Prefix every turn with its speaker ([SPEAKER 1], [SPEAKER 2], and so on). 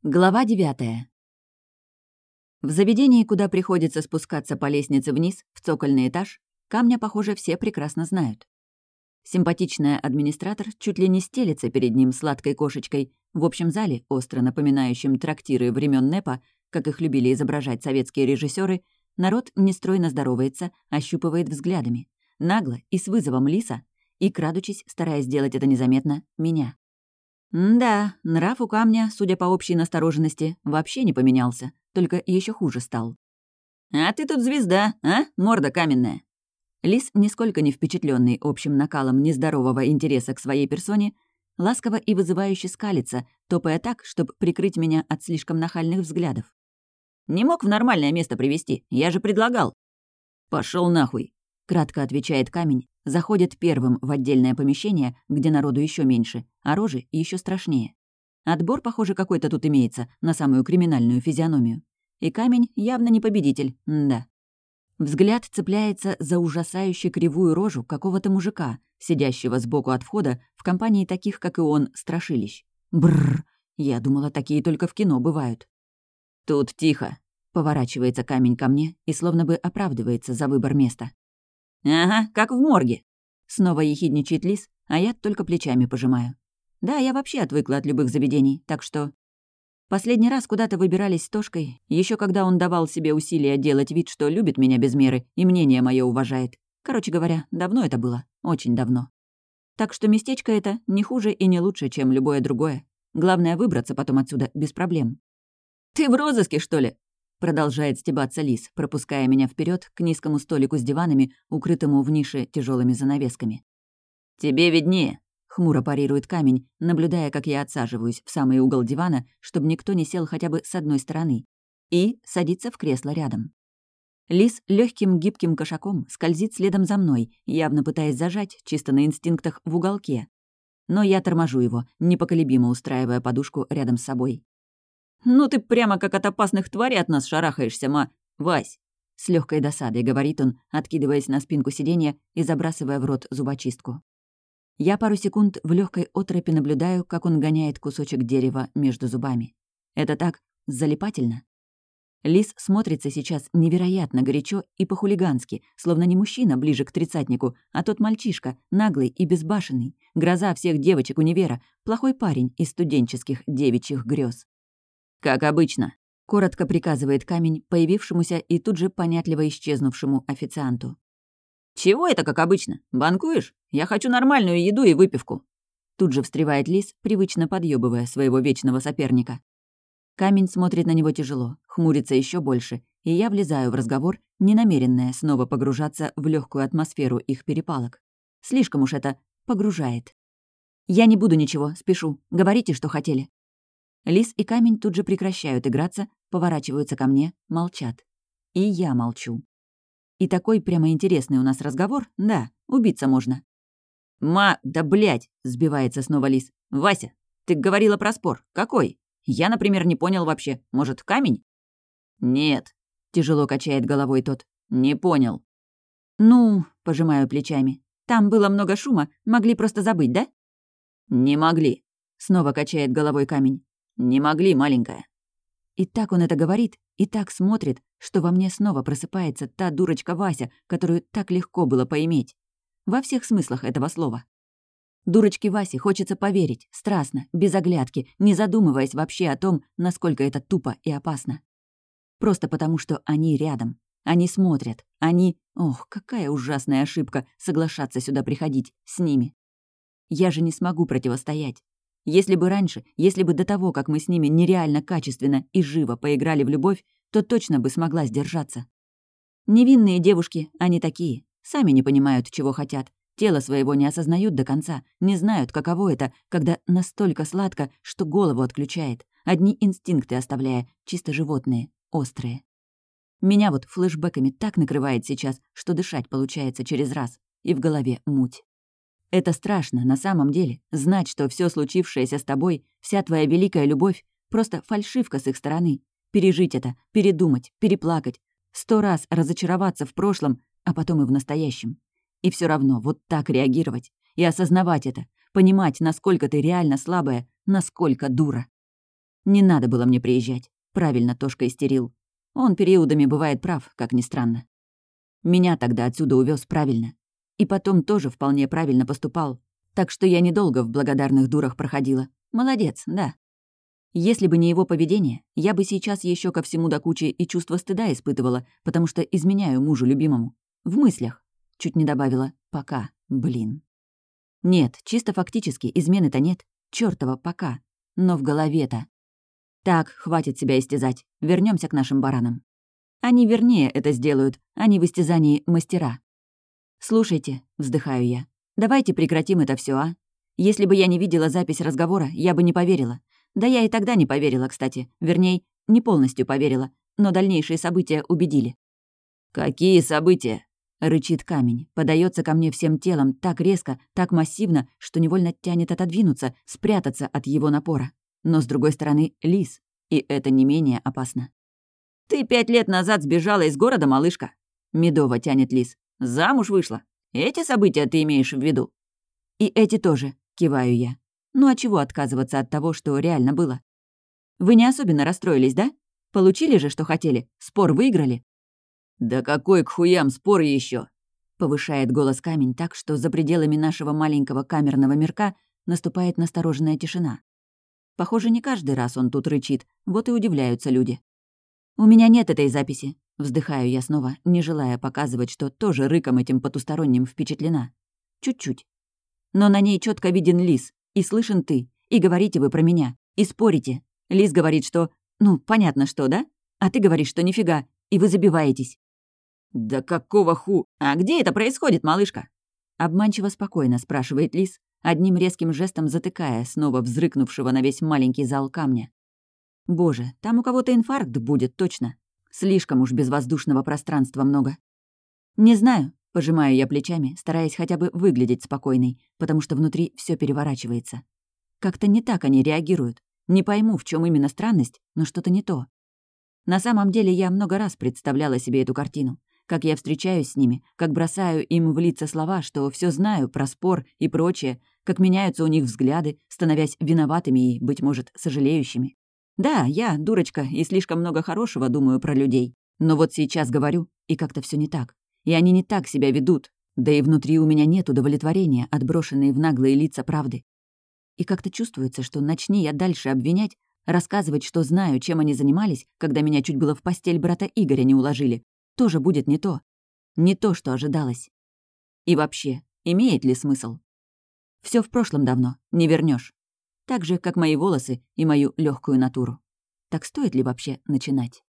[SPEAKER 1] Глава 9. В заведении, куда приходится спускаться по лестнице вниз, в цокольный этаж, Камня, похоже, все прекрасно знают. Симпатичная администратор чуть ли не стелется перед ним сладкой кошечкой. В общем зале, остро напоминающем трактиры времен НЭПа, как их любили изображать советские режиссеры, народ нестройно здоровается, ощупывает взглядами. Нагло и с вызовом Лиса, и, крадучись, стараясь сделать это незаметно, меня. Да, нрав у Камня, судя по общей настороженности, вообще не поменялся, только еще хуже стал. «А ты тут звезда, а, морда каменная?» Лис, нисколько не впечатленный общим накалом нездорового интереса к своей персоне, ласково и вызывающе скалится, топая так, чтобы прикрыть меня от слишком нахальных взглядов. «Не мог в нормальное место привести, я же предлагал». «Пошел нахуй», — кратко отвечает Камень, заходит первым в отдельное помещение, где народу еще меньше, а рожи еще страшнее. Отбор, похоже, какой-то тут имеется, на самую криминальную физиономию. И Камень явно не победитель, да. Взгляд цепляется за ужасающе кривую рожу какого-то мужика, сидящего сбоку от входа в компании таких, как и он, страшилищ. Бррр, я думала, такие только в кино бывают. «Тут тихо», — поворачивается Камень ко мне и словно бы оправдывается за выбор места. «Ага, как в морге». Снова ехидничает Лис, а я только плечами пожимаю. Да, я вообще отвыкла от любых заведений, так что... Последний раз куда-то выбирались с Тошкой, еще когда он давал себе усилия делать вид, что любит меня без меры и мнение мое уважает. Короче говоря, давно это было, очень давно. Так что местечко это не хуже и не лучше, чем любое другое. Главное, выбраться потом отсюда без проблем. «Ты в розыске, что ли?» Продолжает стебаться Лис, пропуская меня вперед к низкому столику с диванами, укрытому в нише тяжелыми занавесками. «Тебе виднее», — хмуро парирует Камень, наблюдая, как я отсаживаюсь в самый угол дивана, чтобы никто не сел хотя бы с одной стороны, и садится в кресло рядом. Лис легким гибким кошаком скользит следом за мной, явно пытаясь зажать, чисто на инстинктах, в уголке. Но я торможу его, непоколебимо устраивая подушку рядом с собой. «Ну ты прямо как от опасных тварей от нас шарахаешься, Вась!» С легкой досадой говорит он, откидываясь на спинку сиденья и забрасывая в рот зубочистку. Я пару секунд в легкой оторопи наблюдаю, как он гоняет кусочек дерева между зубами. Это так залипательно. Лис смотрится сейчас невероятно горячо и по-хулигански, словно не мужчина ближе к тридцатнику, а тот мальчишка, наглый и безбашенный, гроза всех девочек универа, плохой парень из студенческих девичьих грез. «Как обычно», — коротко приказывает Камень появившемуся и тут же понятливо исчезнувшему официанту. «Чего это как обычно? Банкуешь? Я хочу нормальную еду и выпивку». Тут же встревает Лис, привычно подъёбывая своего вечного соперника. Камень смотрит на него тяжело, хмурится еще больше, и я влезаю в разговор, ненамеренная снова погружаться в легкую атмосферу их перепалок. Слишком уж это погружает. «Я не буду ничего, спешу. Говорите, что хотели». Лис и Камень тут же прекращают играться, поворачиваются ко мне, молчат. И я молчу. И такой прямо интересный у нас разговор, да, убиться можно. Да блядь!» — сбивается снова Лис. «Вася, ты говорила про спор. Какой? Я, например, не понял вообще. Может, Камень?» «Нет», — тяжело качает головой тот. «Не понял». «Ну», — пожимаю плечами. «Там было много шума, могли просто забыть, да?» «Не могли», — снова качает головой Камень. «Не могли, маленькая». И так он это говорит, и так смотрит, что во мне снова просыпается та дурочка Вася, которую так легко было поиметь. Во всех смыслах этого слова. Дурочке Васе хочется поверить, страстно, без оглядки, не задумываясь вообще о том, насколько это тупо и опасно. Просто потому, что они рядом. Они смотрят. Они... Ох, какая ужасная ошибка соглашаться сюда приходить с ними. Я же не смогу противостоять. Если бы раньше, если бы до того, как мы с ними нереально качественно и живо поиграли в любовь, то точно бы смогла сдержаться. Невинные девушки, они такие, сами не понимают, чего хотят, тело своего не осознают до конца, не знают, каково это, когда настолько сладко, что голову отключает, одни инстинкты оставляя, чисто животные, острые. Меня вот флешбэками так накрывает сейчас, что дышать получается через раз, и в голове муть. Это страшно, на самом деле, знать, что все случившееся с тобой, вся твоя великая любовь — просто фальшивка с их стороны. Пережить это, передумать, переплакать, 100 раз разочароваться в прошлом, а потом и в настоящем. И все равно вот так реагировать и осознавать это, понимать, насколько ты реально слабая, насколько дура. Не надо было мне приезжать. Правильно Тошка истерил. Он периодами бывает прав, как ни странно. Меня тогда отсюда увез правильно. И потом тоже вполне правильно поступал. Так что я недолго в благодарных дурах проходила. Молодец, да. Если бы не его поведение, я бы сейчас еще ко всему до кучи и чувство стыда испытывала, потому что изменяю мужу любимому. В мыслях. Чуть не добавила «пока». Блин. Нет, чисто фактически измены-то нет. Чёртова «пока». Но в голове-то. Так, хватит себя истязать. Вернемся к нашим баранам. Они вернее это сделают. Они в истязании мастера. «Слушайте», — вздыхаю я, — «давайте прекратим это все, а? Если бы я не видела запись разговора, я бы не поверила. Да я и тогда не поверила, кстати. Вернее, не полностью поверила, но дальнейшие события убедили». «Какие события?» — рычит камень, подается ко мне всем телом так резко, так массивно, что невольно тянет отодвинуться, спрятаться от его напора. Но, с другой стороны, лис, и это не менее опасно. «Ты 5 лет назад сбежала из города, малышка?» — медово тянет лис. «Замуж вышла. Эти события ты имеешь в виду?» «И эти тоже», — киваю я. «Ну а чего отказываться от того, что реально было? Вы не особенно расстроились, да? Получили же, что хотели? Спор выиграли?» «Да какой к хуям спор еще? Повышает голос камень так, что за пределами нашего маленького камерного мирка наступает настороженная тишина. Похоже, не каждый раз он тут рычит, вот и удивляются люди. «У меня нет этой записи», — вздыхаю я снова, не желая показывать, что тоже рыком этим потусторонним впечатлена. Чуть-чуть. Но на ней четко виден лис, и слышен ты, и говорите вы про меня, и спорите. Лис говорит, что... Ну, понятно что, да? А ты говоришь, что нифига, и вы забиваетесь. «Да какого ху? А где это происходит, малышка?» Обманчиво спокойно спрашивает лис, одним резким жестом затыкая снова взрыкнувшего на весь маленький зал камня. «Боже, там у кого-то инфаркт будет, точно. Слишком уж безвоздушного пространства много». «Не знаю», — пожимаю я плечами, стараясь хотя бы выглядеть спокойной, потому что внутри все переворачивается. Как-то не так они реагируют. Не пойму, в чем именно странность, но что-то не то. На самом деле я много раз представляла себе эту картину. Как я встречаюсь с ними, как бросаю им в лица слова, что все знаю про спор и прочее, как меняются у них взгляды, становясь виноватыми и, быть может, сожалеющими. Да, я, дурочка, и слишком много хорошего думаю про людей. Но вот сейчас говорю, и как-то все не так. И они не так себя ведут. Да и внутри у меня нет удовлетворения от брошенной в наглые лица правды. И как-то чувствуется, что начни я дальше обвинять, рассказывать, что знаю, чем они занимались, когда меня чуть было в постель брата Игоря не уложили, тоже будет не то. Не то, что ожидалось. И вообще, имеет ли смысл? Все в прошлом давно, не вернешь. Так же, как мои волосы и мою легкую натуру. Так стоит ли вообще начинать?